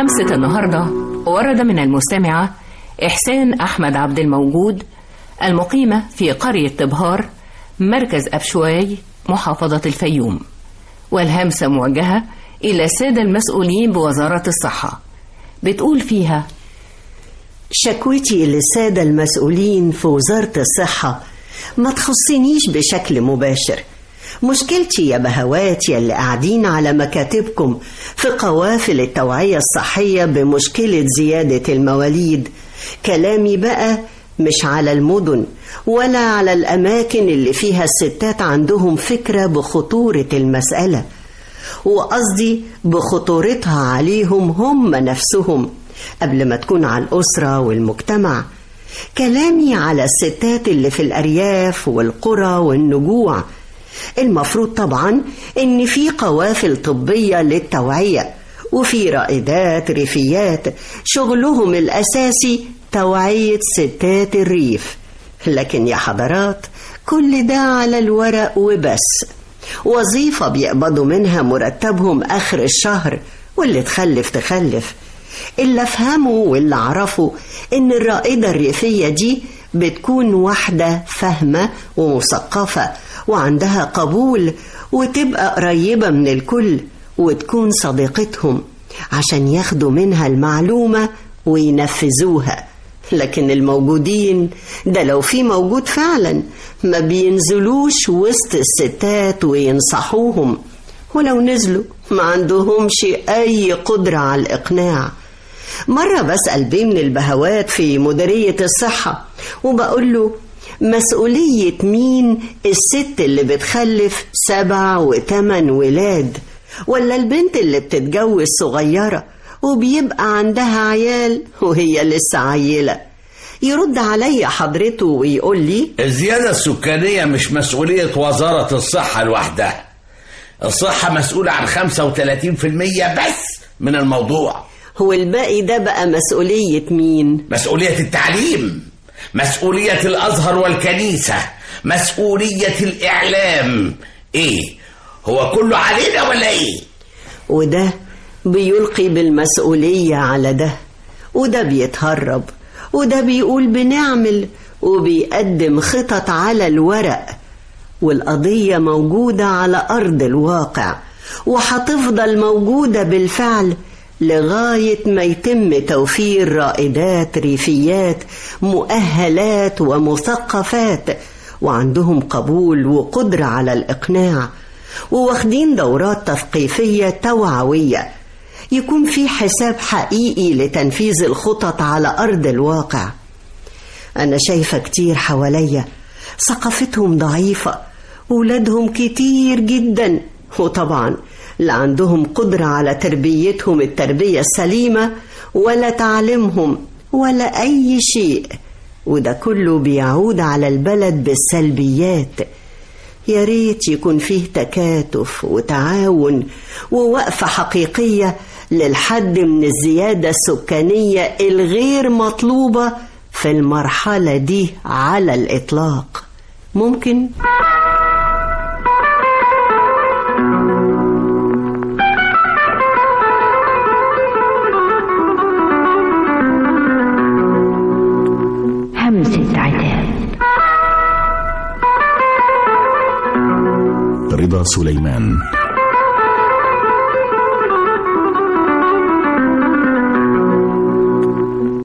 همسة النهاردة ورد من المستمعة إحسان أحمد عبد الموجود المقيمة في قرية طبهار مركز أبشواي محافظة الفيوم، والهمسة موجهة إلى السادة المسؤولين بوزارة الصحة. بتقول فيها: شكوتي للسادة المسؤولين في وزارة الصحة ما تخصنيش بشكل مباشر. مشكلتي يا بهوات يا اللي قاعدين على مكاتبكم في قوافل التوعية الصحية بمشكلة زيادة المواليد. كلامي بقى مش على المدن ولا على الأماكن اللي فيها الستات عندهم فكرة بخطورة المسألة، وقصدي بخطورتها عليهم هم نفسهم قبل ما تكون على الأسرة والمجتمع. كلامي على الستات اللي في الأرياف والقرى والنجوع. المفروض طبعا إن في قوافل طبية للتوعية، وفي رائدات ريفيات شغلهم الأساسي توعية ستات الريف. لكن يا حضرات كل ده على الورق وبس، وظيفة بيقبضوا منها مرتبهم آخر الشهر، واللي تخلف. اللي أفهموا واللي عرفوا إن الرائدة الريفية دي بتكون واحدة فاهمة ومثقفة وعندها قبول، وتبقى قريبة من الكل وتكون صديقتهم عشان ياخدوا منها المعلومة وينفذوها. لكن الموجودين ده لو في موجود فعلا ما بينزلوش وسط الستات وينصحوهم، ولو نزلوا ما عندهمش أي قدرة على الإقناع. مرة بسأل بيه من البهوات في مديرية الصحة وبقول له: مسؤولية مين الست اللي بتخلف 7 و8 ولاد، ولا البنت اللي بتتجوز صغيرة وبيبقى عندها عيال وهي لسه عيلة؟ يرد علي حضرته ويقول لي: الزيادة السكانية مش مسؤولية وزارة الصحة لوحدها. الصحة مسؤولة عن 35% بس من الموضوع. هو الباقي ده بقى مسؤولية مين؟ مسؤولية التعليم، مسؤولية الأزهر والكنيسة، مسؤولية الإعلام. إيه هو كله علينا ولا إيه؟ وده بيلقي بالمسؤولية على ده، وده بيتهرب، وده بيقول بنعمل وبيقدم خطط على الورق. والقضية موجودة على أرض الواقع، وهتفضل موجودة بالفعل لغاية ما يتم توفير رائدات ريفيات مؤهلات ومثقفات وعندهم قبول وقدرة على الإقناع، وواخدين دورات تثقيفية توعوية، يكون في حساب حقيقي لتنفيذ الخطط على أرض الواقع. أنا شايفة كتير حواليا ثقافتهم ضعيفة، ولادهم كتير جدا، وطبعا لا عندهم قدرة على تربيتهم التربية السليمة ولا تعليمهم ولا أي شيء، وده كله بيعود على البلد بالسلبيات. يا ريت يكون فيه تكاتف وتعاون ووقفة حقيقية للحد من الزيادة السكانية الغير مطلوبة في المرحلة دي على الإطلاق. ممكن؟ همسة عتاب. رضا سليمان.